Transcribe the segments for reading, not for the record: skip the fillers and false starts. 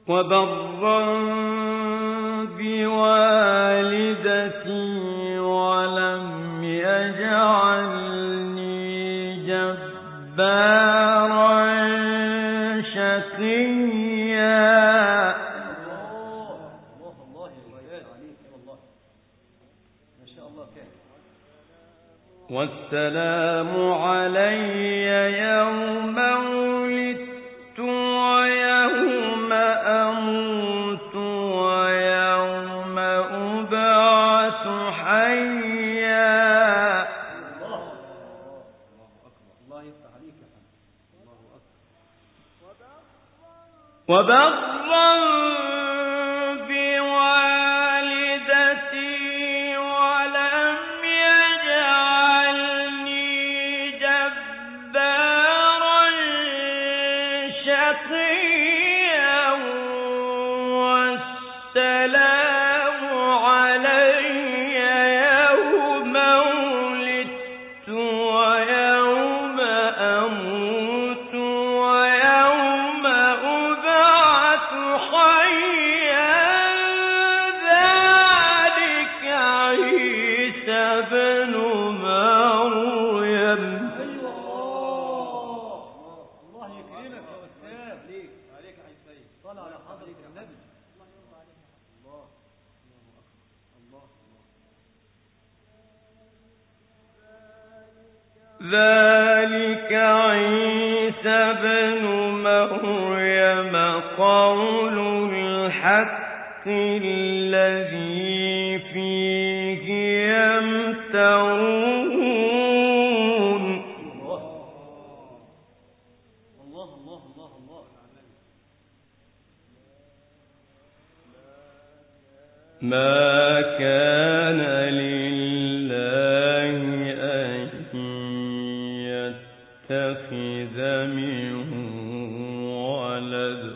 وبرا بوالدتي ولم يجعلني جبارا شقيا. والسلام علي يوم ولدت ويوم أموت ويوم أبعث حيا. وبرا بوالدتي ولم يجعلني جبارا شقيا. والسلام علي يوم ولدت ويوم أموت ويوم أبعث حيا. ذلك عيسى بن مريم. الله يكرمك يا أستاذ. عليك عيسى. طلع على حضرة النبي. ذلك عيسى بن مريم قول الحق الذي فيه يمترون. ما كان لله أن يتخذ من ولد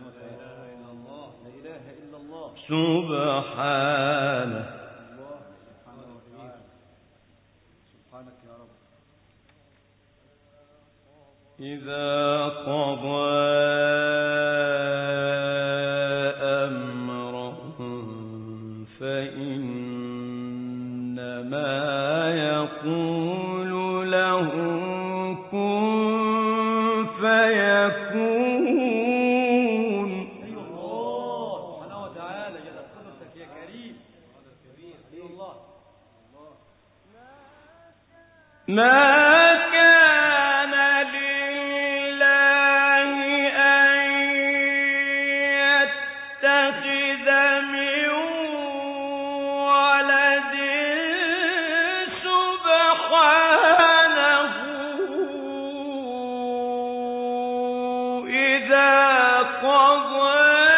سبحانه إذا قضى أمرا فإنما يقول له كن فيكون. سبحانه وتعالى جل قدرتك يا كريم. الله ما كان لله أن يتخذ من ولد سبحانه إذا قضى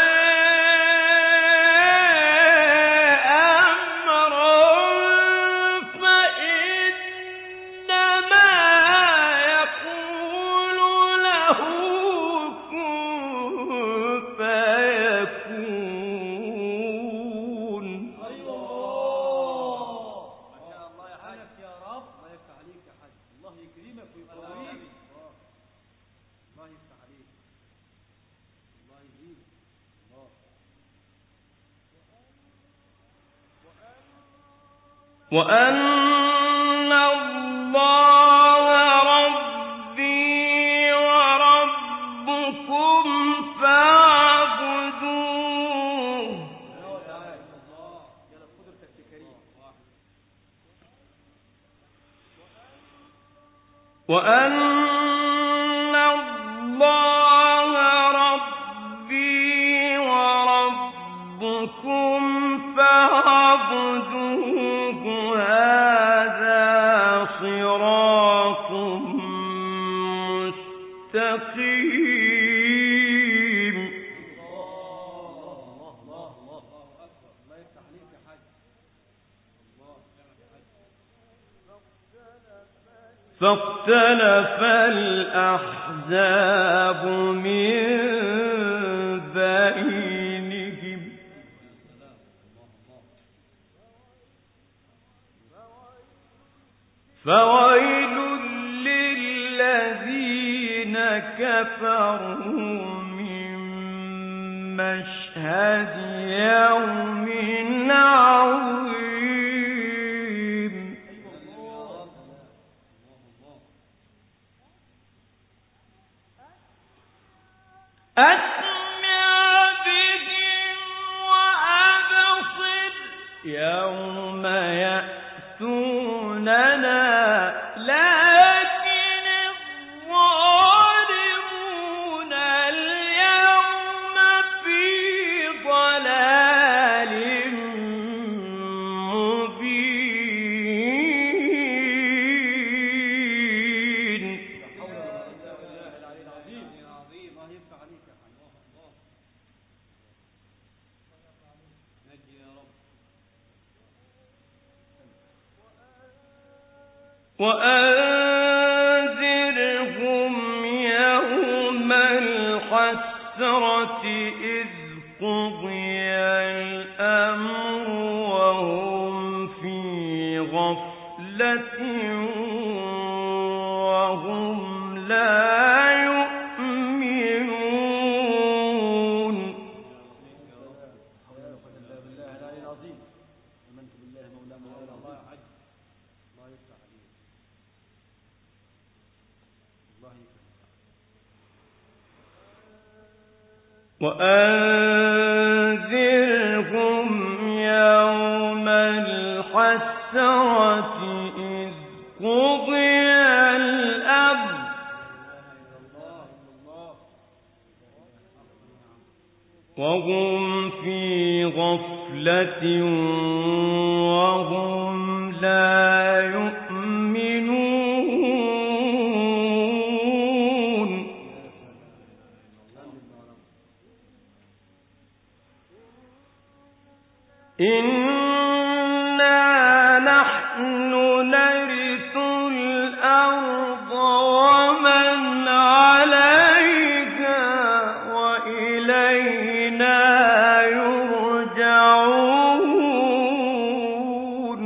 وأن الله ربي وربكم فاعبدوه. وأن الله ربي وربكم فاعبدوه. هذا صراط مستقيم. فاختلف الأحزاب من بينهم فويل للذين كفروا من مشهد يوم عظيم أسمع بهم وأبصر يوم يأتوننا لكن الظالمون اليوم في ضلال مبين وأنذرهم يوم الحسرة إذ قضي الأمر وهم في غفلة وهم لا يؤمنون وأنذرهم يوم الحسرة إذ قضي الأمر وهم في غفلة وهم لا يؤمنون إنا نحن نرث الأرض ومن عليها وإلينا يرجعون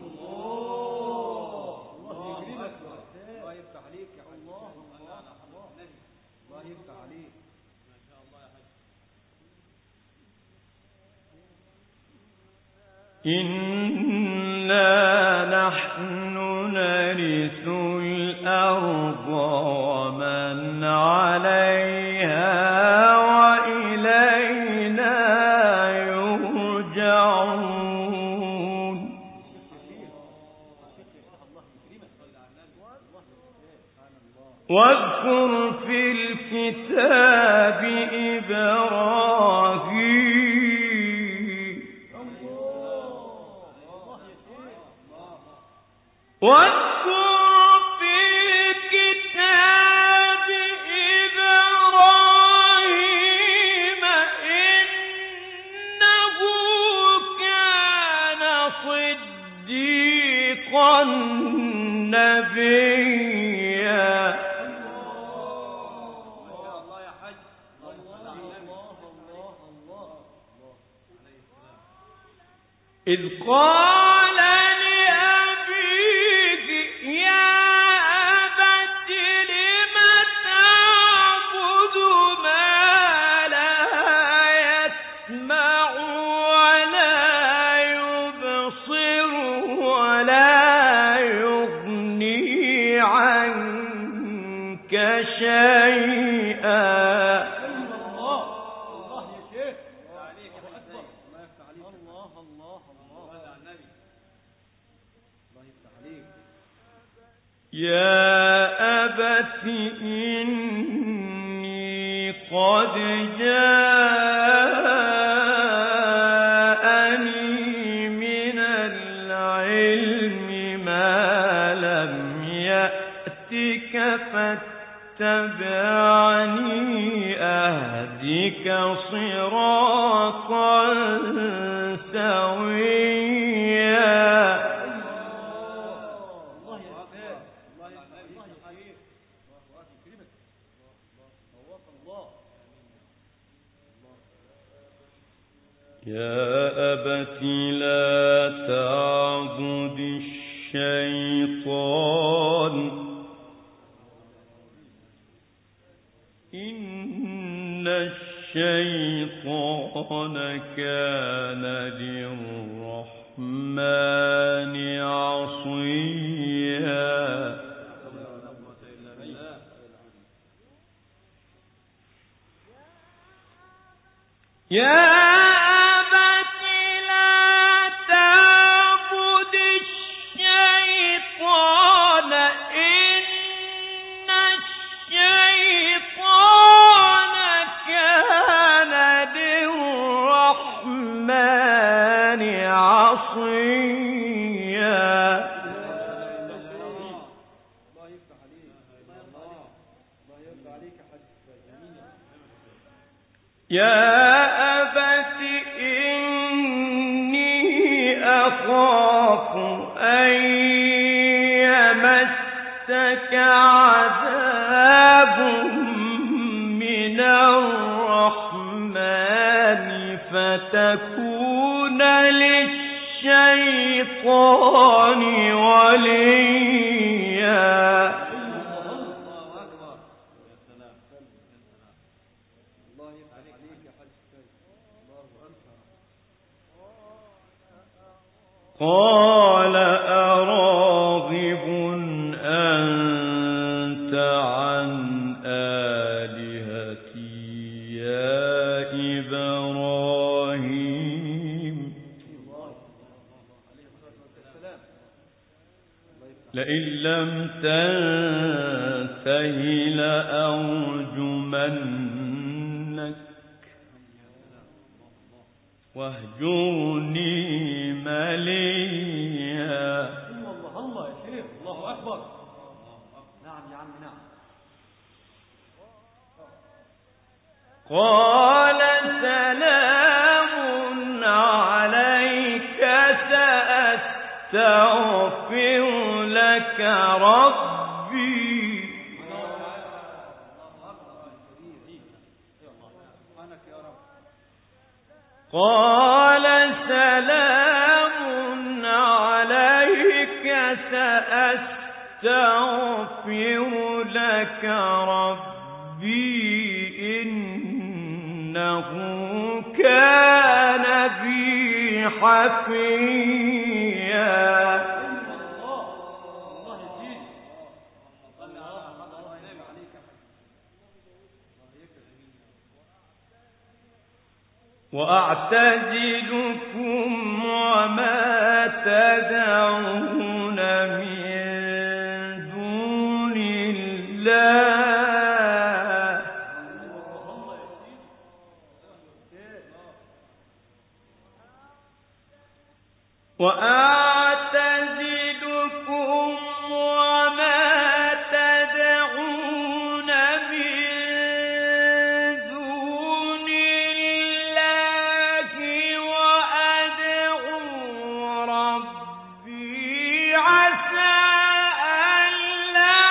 إنا نحن نرث الأرض ومن عليها وإلينا يرجعون واذكر في الكتاب إبراهيم واذكر في الكتاب إبراهيم إنه كان صديقا نبيا إذ قال لأبيه يا أبت لم تعبد ما لا يسمع ولا يبصر ولا يغني عنك شيئا يا أبت إني قد جاءني من العلم ما لم يأتك فاتبعني أهدك صراطا سويا يا أبت لا تعبد الشيطان إن الشيطان الشيطان كان للرحمن عصيا يا أبت إني أخاف أن يمسك عذاب من الرحمن فتكون للشيطان وليا. قال أراغب أنت عن آلهتي يا إبراهيم لئن لم تنته لأرجمنك واهجرني مليا. الله الله يا شيخ، الله أكبر. نعم يا عم نعم. قال سلام عليك سأستغفر لك ربي. قال سلام عليك سأستغفر لك ربي إنه كان بي حفيا. وأعتزلكم وما تدعون من دون الله وأعتزلكم وما تدعون من دون الله وأدعو ربي عسى ألا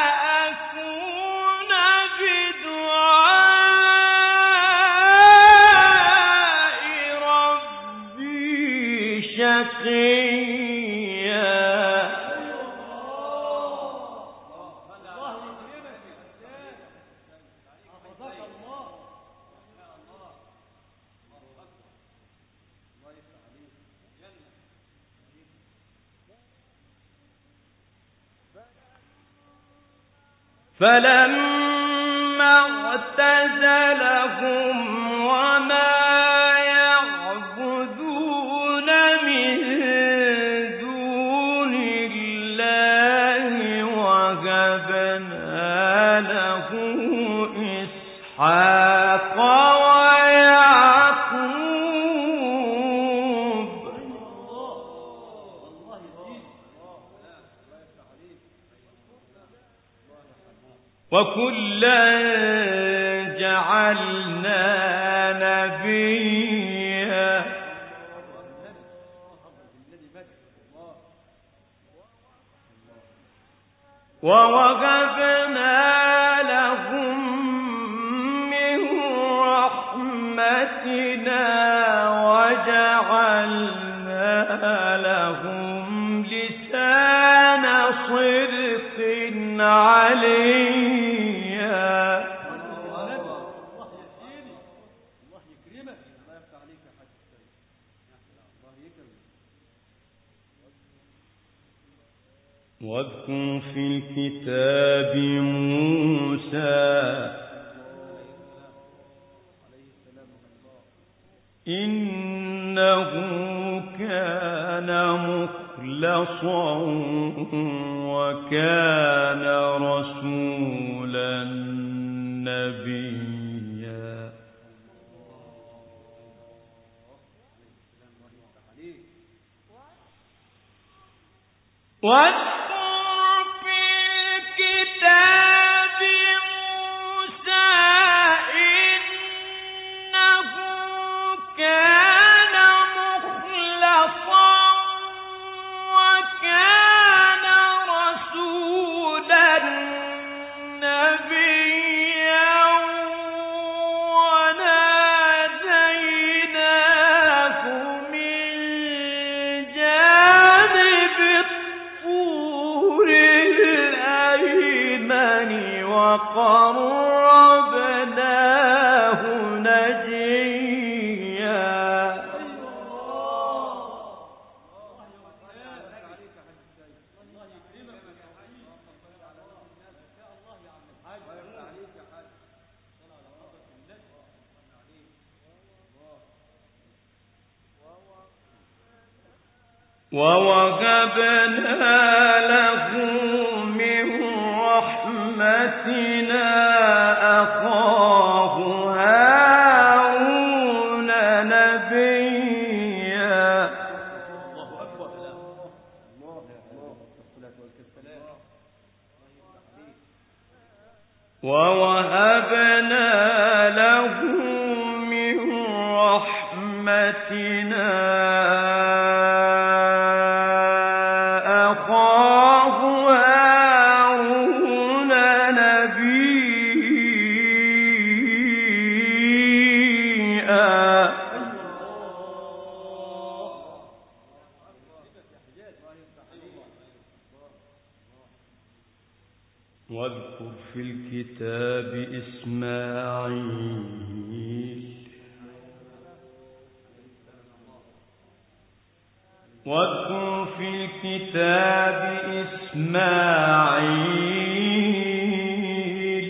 أكون بدعاء ربي شقيا. فلما اعتزلهم وما يعبدون من دون الله وهبنا له إسحاق ويعقوب وكلا جعلنا نبيا ووهبنا لهم من رحمتنا وجعلنا لهم لسان صدق عليا. واذكر في الكتاب موسى إنه كان مخلصا وكان رسولا نبيا. ووهبنا له من رحمتنا أخاه هارون نبيا. ووهبنا له من رحمتنا واذكر في الكتاب إسماعيل واذكر في الكتاب إسماعيل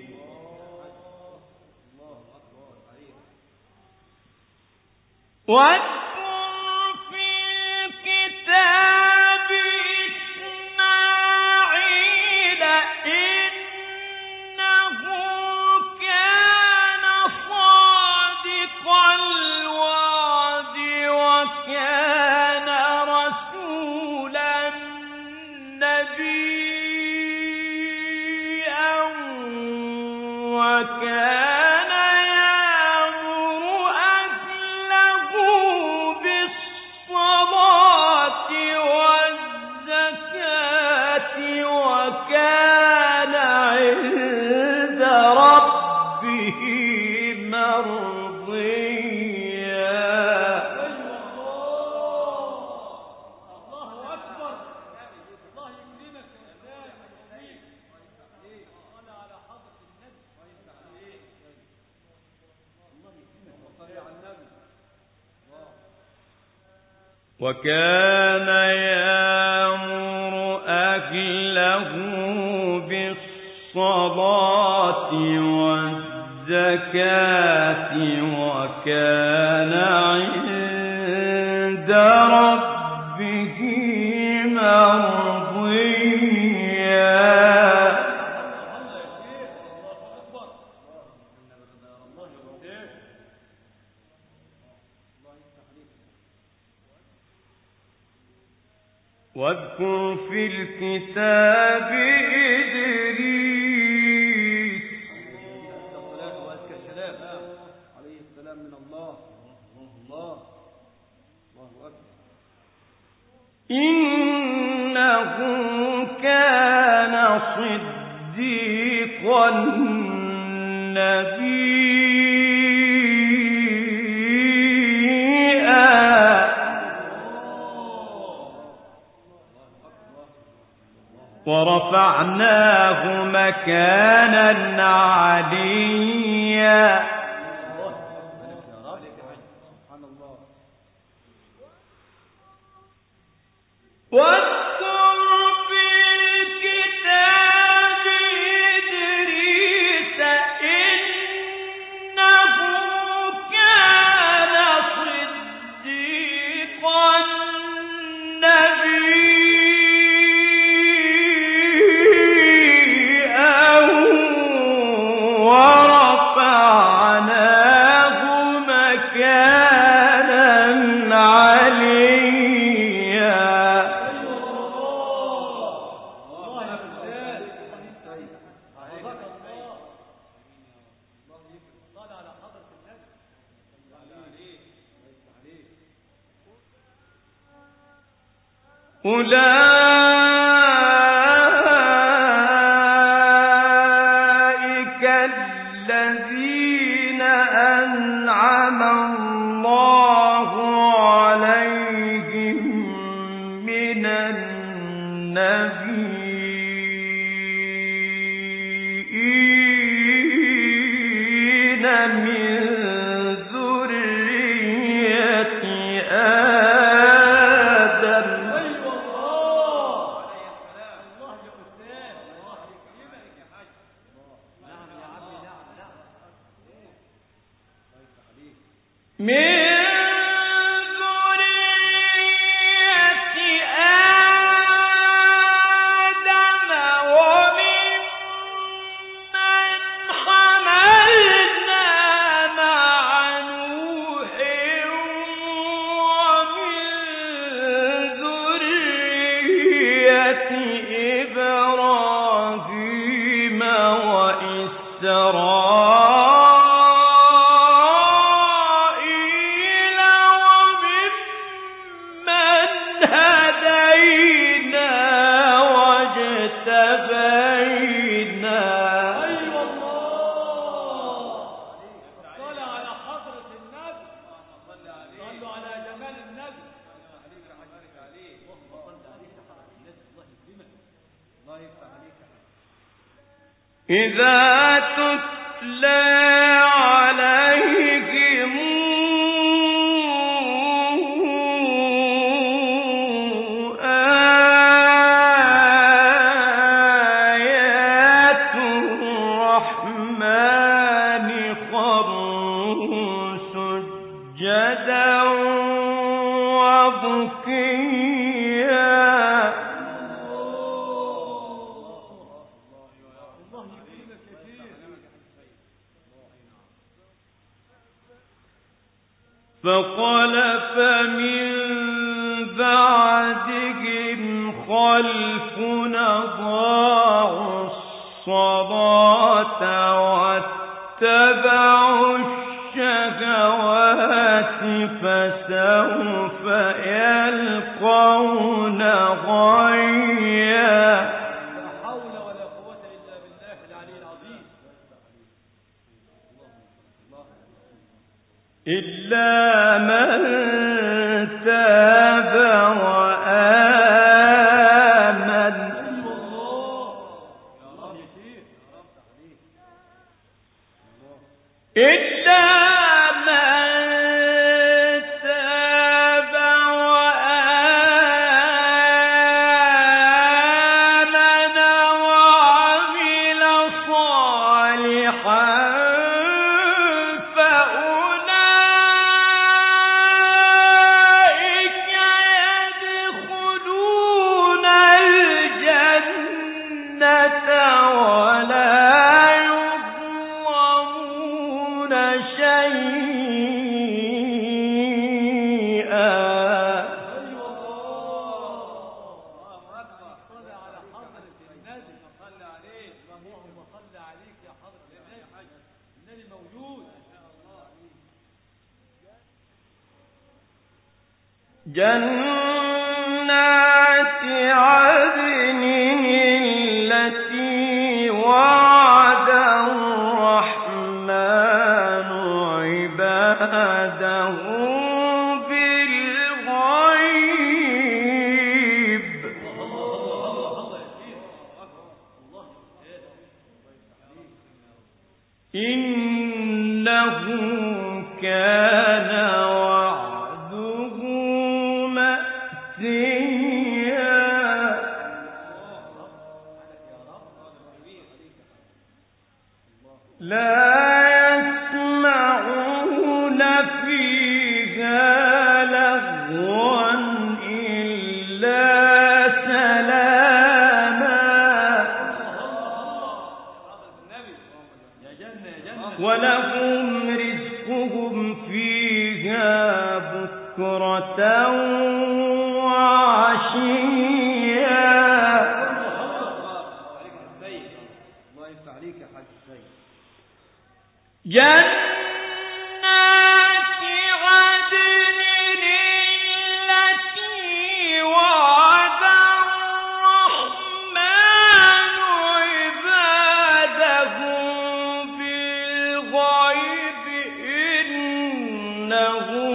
وكان يأمر أهله بالصلاة والزكاة وكان عند ربه مرضيا. واذكر في الكتاب إدريس عليه السلام من الله. إنه كان صديقا نبيا. ورفعناه مكانا عليا. أولئك الذين أنعم الله عليهم من النبيين من ذرية آدم إبراهيم وإسرائيل وممن هدينا واجتبينا. أيوة الله. صل على حضرة النبي. صلوا على جمال النبي. إذا تتلى عليهم آيات الرحمن خروا سجدا وبكيا. فخلف من بعدهم خلف أضاعوا الصلاة واتبعوا الشهوات فسوف يلقون غيا. لا حول ولا قوة إلا بالله العلي العظيم. إلا من تاب وآمن إلا من تاب وآمن وعمل صالحا جنات عدن التي وعد الرحمن عباده بالغيب إنه كان لا يسمعون فيها لغوا إلا سلاما ولهم رزقهم فيها بكرة وعشيا. جنات عدن التي وعد لهم